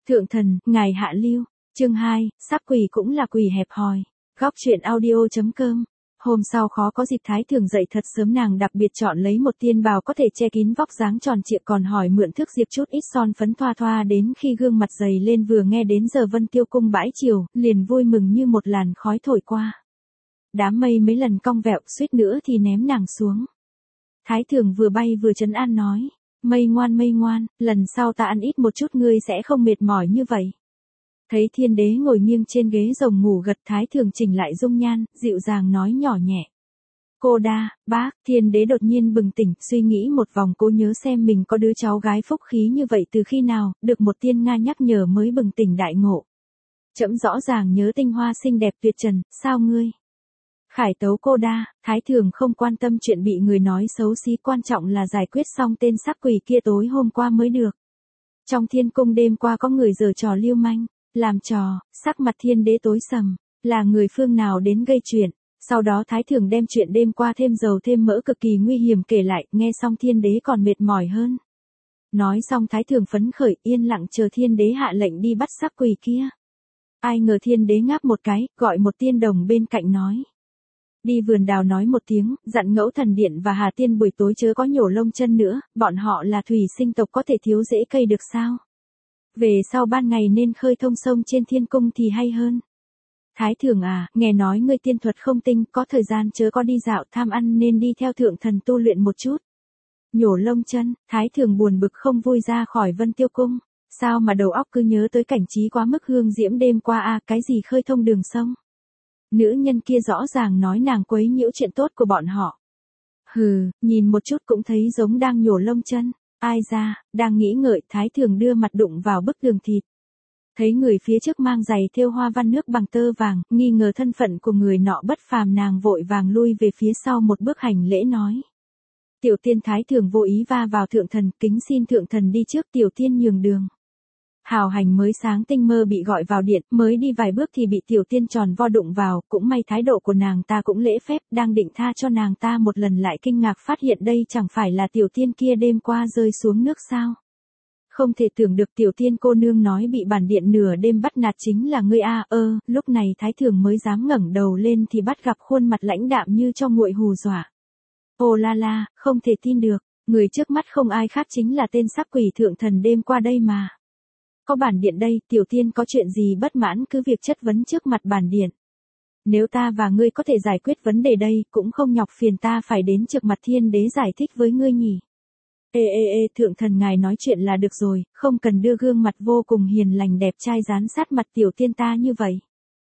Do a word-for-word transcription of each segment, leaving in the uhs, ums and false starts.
Thượng thần, ngài hạ lưu. Chương hai, sắc quỷ cũng là quỷ hẹp hòi. Góc truyện audio.com. Hôm sau khó có dịp Thái Thường dậy thật sớm, nàng đặc biệt chọn lấy một tiên bào có thể che kín vóc dáng tròn trịa, còn hỏi mượn thước diệp chút ít son phấn thoa thoa, đến khi gương mặt dày lên vừa nghe đến giờ Vân Tiêu cung bãi chiều, liền vui mừng như một làn khói thổi qua. Đám mây mấy lần cong vẹo, suýt nữa thì ném nàng xuống. Thái Thường vừa bay vừa trấn an nói, mây ngoan mây ngoan, lần sau ta ăn ít một chút ngươi sẽ không mệt mỏi như vậy. Thấy Thiên Đế ngồi nghiêng trên ghế rồng ngủ gật, Thái Thường chỉnh lại dung nhan, dịu dàng nói nhỏ nhẹ. Cô đa, bác. Thiên Đế đột nhiên bừng tỉnh, suy nghĩ một vòng, cố nhớ xem mình có đứa cháu gái phúc khí như vậy từ khi nào, được một tiên Nga nhắc nhở mới bừng tỉnh đại ngộ. Trẫm rõ ràng nhớ tinh hoa xinh đẹp tuyệt trần, sao ngươi? Khải tấu cô đa. Thái Thường không quan tâm chuyện bị người nói xấu xí, quan trọng là giải quyết xong tên sắc quỷ kia tối hôm qua mới được. Trong thiên cung đêm qua có người giở trò lưu manh, làm trò. Sắc mặt Thiên Đế tối sầm, là người phương nào đến gây chuyện. Sau đó Thái Thường đem chuyện đêm qua thêm dầu thêm mỡ cực kỳ nguy hiểm kể lại, nghe xong Thiên Đế còn mệt mỏi hơn. Nói xong Thái Thường phấn khởi, yên lặng chờ Thiên Đế hạ lệnh đi bắt sắc quỷ kia. Ai ngờ Thiên Đế ngáp một cái, gọi một tiên đồng bên cạnh nói. Đi vườn đào nói một tiếng, dặn Ngẫu Thần Điện và Hà Tiên buổi tối chớ có nhổ lông chân nữa, bọn họ là thủy sinh tộc có thể thiếu rễ cây được sao? Về sau ban ngày nên khơi thông sông trên thiên cung thì hay hơn. Thái Thường à, nghe nói ngươi tiên thuật không tinh, có thời gian chớ có đi dạo tham ăn nên đi theo thượng thần tu luyện một chút. Nhổ lông chân. Thái Thường buồn bực không vui ra khỏi Vân Tiêu cung. Sao mà đầu óc cứ nhớ tới cảnh trí quá mức hương diễm đêm qua à, cái gì khơi thông đường sông. Nữ nhân kia rõ ràng nói nàng quấy nhiễu chuyện tốt của bọn họ. Hừ, nhìn một chút cũng thấy giống đang nhổ lông chân. Ai ra, đang nghĩ ngợi, Thái Thường đưa mặt đụng vào bức tường thịt. Thấy người phía trước mang giày thêu hoa văn nước bằng tơ vàng, nghi ngờ thân phận của người nọ bất phàm, nàng vội vàng lui về phía sau một bước hành lễ nói. Tiểu tiên. Thái Thường vô ý va vào thượng thần, kính xin thượng thần đi trước, tiểu tiên nhường đường. Hào Hành mới sáng tinh mơ bị gọi vào điện, mới đi vài bước thì bị tiểu tiên tròn vo đụng vào, cũng may thái độ của nàng ta cũng lễ phép, đang định tha cho nàng ta một lần lại kinh ngạc phát hiện đây chẳng phải là tiểu tiên kia đêm qua rơi xuống nước sao. Không thể tưởng được tiểu tiên cô nương nói bị bản điện nửa đêm bắt nạt chính là ngươi a. Ơ, lúc này Thái Thường mới dám ngẩng đầu lên thì bắt gặp khuôn mặt lãnh đạm như cho nguội hù dọa. Ô la la, không thể tin được, người trước mắt không ai khác chính là tên sắc quỷ thượng thần đêm qua đây mà. Có bản điện đây, tiểu tiên có chuyện gì bất mãn cứ việc chất vấn trước mặt bản điện. Nếu ta và ngươi có thể giải quyết vấn đề đây, cũng không nhọc phiền ta phải đến trước mặt Thiên Đế giải thích với ngươi nhỉ. Ê ê ê, thượng thần ngài nói chuyện là được rồi, không cần đưa gương mặt vô cùng hiền lành đẹp trai dán sát mặt tiểu tiên ta như vậy.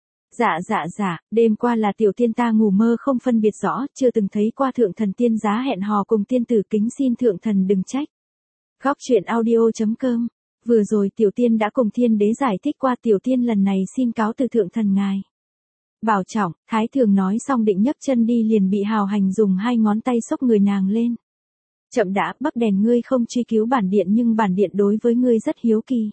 Dạ dạ dạ, đêm qua là tiểu tiên ta ngủ mơ không phân biệt rõ, chưa từng thấy qua thượng thần tiên giá hẹn hò cùng tiên tử, kính xin thượng thần đừng trách. Góc truyện audio.com. Vừa rồi tiểu tiên đã cùng Thiên Đế giải thích qua, tiểu tiên lần này xin cáo từ thượng thần ngài. Bảo trọng. Thái Thường nói xong định nhấc chân đi liền bị Hào Hành dùng hai ngón tay xốc người nàng lên. Chậm đã, Bắc đèn, ngươi không truy cứu bản điện nhưng bản điện đối với ngươi rất hiếu kỳ.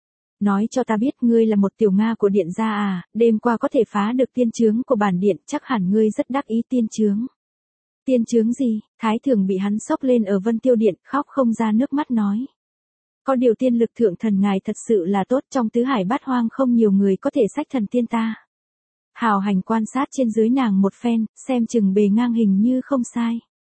Nói cho ta biết ngươi là một tiểu Nga của điện gia à, đêm qua có thể phá được tiên chướng của bản điện, chắc hẳn ngươi rất đắc ý tiên chướng. Tiên chướng gì? Thái Thường bị hắn xốc lên ở Vân Tiêu điện, khóc không ra nước mắt nói. Có điều tiên lực thượng thần ngài thật sự là tốt, trong tứ hải bát hoang không nhiều người có thể xách thần tiên ta. Hào Hành quan sát trên dưới nàng một phen, xem chừng bề ngang hình như không sai.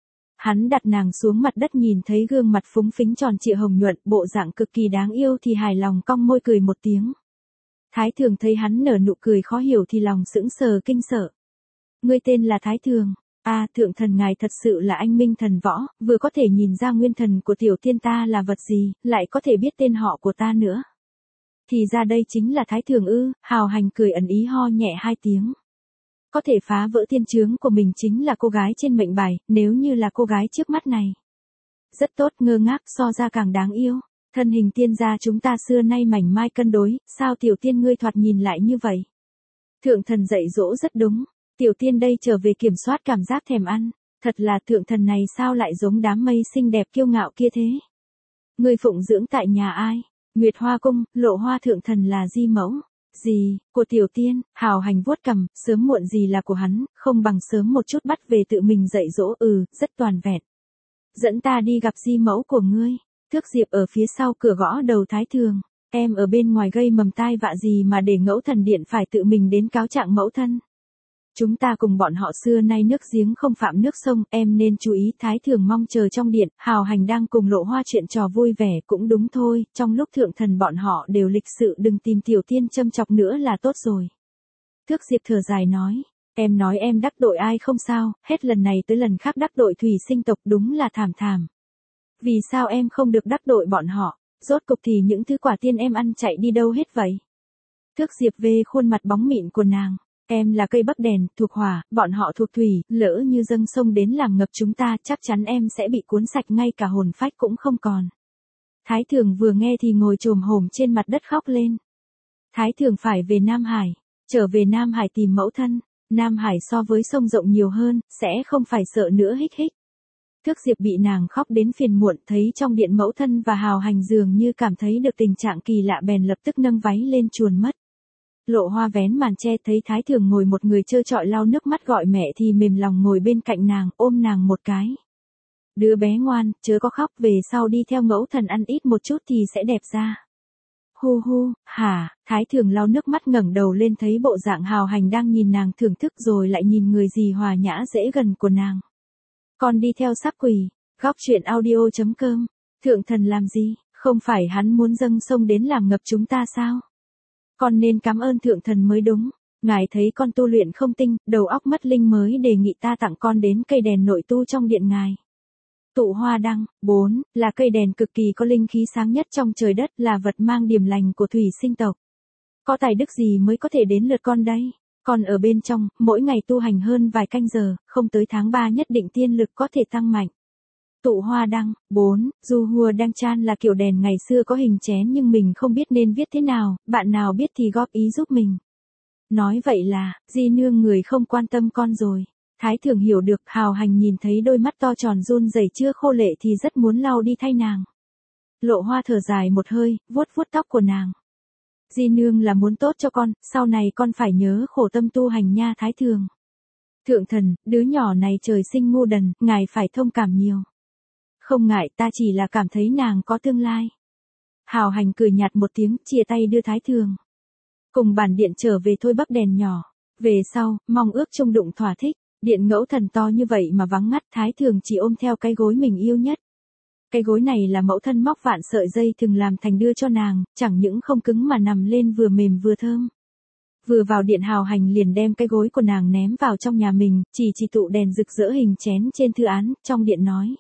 Hắn đặt nàng xuống mặt đất, nhìn thấy gương mặt phúng phính tròn trịa hồng nhuận, bộ dạng cực kỳ đáng yêu thì hài lòng cong môi cười một tiếng. Thái Thường thấy hắn nở nụ cười khó hiểu thì lòng sững sờ kinh sợ. Ngươi tên là Thái Thường? À, thượng thần ngài thật sự là anh minh thần võ, vừa có thể nhìn ra nguyên thần của tiểu tiên ta là vật gì, lại có thể biết tên họ của ta nữa. Thì ra đây chính là Thái Thường ư? Hào Hành cười ẩn ý ho nhẹ hai tiếng. Có thể phá vỡ tiên chướng của mình chính là cô gái trên mệnh bài, nếu như là cô gái trước mắt này. Rất tốt, ngơ ngác, so ra càng đáng yêu. Thân hình tiên gia chúng ta xưa nay mảnh mai cân đối, sao tiểu tiên ngươi thoạt nhìn lại như vậy? Thượng thần dạy dỗ rất đúng. Tiểu tiên đây trở về kiểm soát cảm giác thèm ăn, thật là thượng thần này sao lại giống đám mây xinh đẹp kiêu ngạo kia thế? Ngươi phụng dưỡng tại nhà ai? Nguyệt Hoa cung, Lộ Hoa thượng thần là di mẫu. Gì, của tiểu tiên? Hào Hành vuốt cằm, sớm muộn gì là của hắn, không bằng sớm một chút bắt về tự mình dạy dỗ. Ừ, rất toàn vẹn. Dẫn ta đi gặp di mẫu của ngươi. Thước diệp ở phía sau cửa gõ đầu Thái Thường. Em ở bên ngoài gây mầm tai vạ gì mà để Ngẫu Thần Điện phải tự mình đến cáo trạng mẫu thân. Chúng ta cùng bọn họ xưa nay nước giếng không phạm nước sông, em nên chú ý. Thái Thường mong chờ trong điện, Hào Hành đang cùng Lộ Hoa chuyện trò vui vẻ. Cũng đúng thôi, trong lúc thượng thần bọn họ đều lịch sự, đừng tìm Tiểu Tiên châm chọc nữa là tốt rồi. Thước Diệp thở dài nói, em nói em đắc tội ai không sao, hết lần này tới lần khác đắc tội Thủy Sinh tộc, đúng là thảm thảm. Vì sao em không được đắc tội bọn họ, rốt cục thì những thứ quả tiên em ăn chạy đi đâu hết vậy? Thước Diệp về khuôn mặt bóng mịn của nàng. Em là cây bắc đèn, thuộc hỏa, bọn họ thuộc thủy, lỡ như dâng sông đến làm ngập chúng ta, chắc chắn em sẽ bị cuốn sạch, ngay cả hồn phách cũng không còn. Thái Thường vừa nghe thì ngồi chồm hổm trên mặt đất khóc lên. Thái Thường phải về Nam Hải, trở về Nam Hải tìm mẫu thân. Nam Hải so với sông rộng nhiều hơn, sẽ không phải sợ nữa, hích hích. Thước Diệp bị nàng khóc đến phiền muộn, thấy trong điện mẫu thân và Hào Hành dường như cảm thấy được tình trạng kỳ lạ, bèn lập tức nâng váy lên chuồn mất. Lộ Hoa vén màn che thấy Thái Thường ngồi một người trơ trọi lau nước mắt gọi mẹ thì mềm lòng ngồi bên cạnh nàng, ôm nàng một cái. Đứa bé ngoan, chớ có khóc, về sau đi theo Ngẫu Thần ăn ít một chút thì sẽ đẹp ra. Hu hu, hả? Thái Thường lau nước mắt ngẩng đầu lên thấy bộ dạng Hào Hành đang nhìn nàng thưởng thức rồi lại nhìn người gì hòa nhã dễ gần của nàng. Con đi theo Sắp Quỳ, góc truyện audio chấm com. Thượng thần làm gì, không phải hắn muốn dâng sông đến làm ngập chúng ta sao? Con nên cảm ơn thượng thần mới đúng. Ngài thấy con tu luyện không tinh, đầu óc mất linh mới đề nghị ta tặng con đến cây đèn nội tu trong điện ngài. Tụ Hoa Đăng, bốn, là cây đèn cực kỳ có linh khí sáng nhất trong trời đất, là vật mang điểm lành của Thủy Sinh tộc. Có tài đức gì mới có thể đến lượt con đây? Con ở bên trong, mỗi ngày tu hành hơn vài canh giờ, không tới tháng ba nhất định tiên lực có thể tăng mạnh. Tụ Hoa Đăng, bốn, Du Hua Đăng Chan là kiểu đèn ngày xưa có hình chén nhưng mình không biết nên viết thế nào, bạn nào biết thì góp ý giúp mình. Nói vậy là, di nương người không quan tâm con rồi. Thái Thường hiểu được, Hào Hành nhìn thấy đôi mắt to tròn run rẩy chưa khô lệ thì rất muốn lau đi thay nàng. Lộ Hoa thở dài một hơi, vuốt vuốt tóc của nàng. Di nương là muốn tốt cho con, sau này con phải nhớ khổ tâm tu hành nha Thái Thường. Thượng thần, đứa nhỏ này trời sinh ngu đần, ngài phải thông cảm nhiều. Không ngại, ta chỉ là cảm thấy nàng có tương lai. Hào Hành cười nhạt một tiếng, chia tay đưa Thái Thường. Cùng bản điện trở về thôi bắc đèn nhỏ. Về sau, mong ước chung đụng thỏa thích. Điện Ngẫu Thần to như vậy mà vắng ngắt, Thái Thường chỉ ôm theo cái gối mình yêu nhất. Cái gối này là mẫu thân móc vạn sợi dây thừng làm thành đưa cho nàng, chẳng những không cứng mà nằm lên vừa mềm vừa thơm. Vừa vào điện Hào Hành liền đem cái gối của nàng ném vào trong nhà mình, chỉ chỉ tụ đèn rực rỡ hình chén trên thư án, trong điện nói.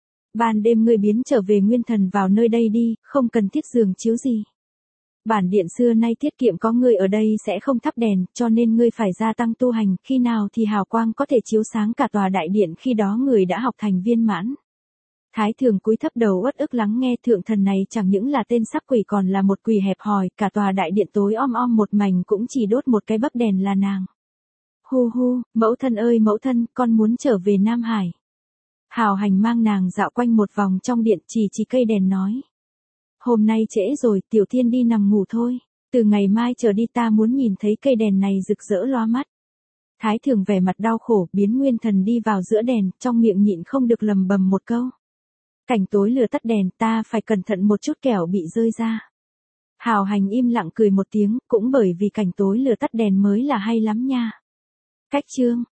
Ban đêm ngươi biến trở về nguyên thần vào nơi đây đi, không cần thiết giường chiếu gì. Bản điện xưa nay tiết kiệm, có ngươi ở đây sẽ không thắp đèn, cho nên ngươi phải gia tăng tu hành, khi nào thì hào quang có thể chiếu sáng cả tòa đại điện, khi đó người đã học thành viên mãn. Thái Thường cúi thấp đầu uất ức lắng nghe, thượng thần này chẳng những là tên Sắp Quỷ còn là một quỷ hẹp hòi, cả tòa đại điện tối om om một mảnh cũng chỉ đốt một cái bấc đèn là nàng. Hu hu, mẫu thân ơi mẫu thân, con muốn trở về Nam Hải. Hào Hành mang nàng dạo quanh một vòng trong điện, chỉ chỉ cây đèn nói. Hôm nay trễ rồi, Tiểu Thiên đi nằm ngủ thôi, từ ngày mai trở đi ta muốn nhìn thấy cây đèn này rực rỡ loa mắt. Thái Thường vẻ mặt đau khổ, biến nguyên thần đi vào giữa đèn, trong miệng nhịn không được lầm bầm một câu. Cảnh tối lửa tắt đèn, ta phải cẩn thận một chút kẻo bị rơi ra. Hào Hành im lặng cười một tiếng, cũng bởi vì cảnh tối lửa tắt đèn mới là hay lắm nha. Cách chương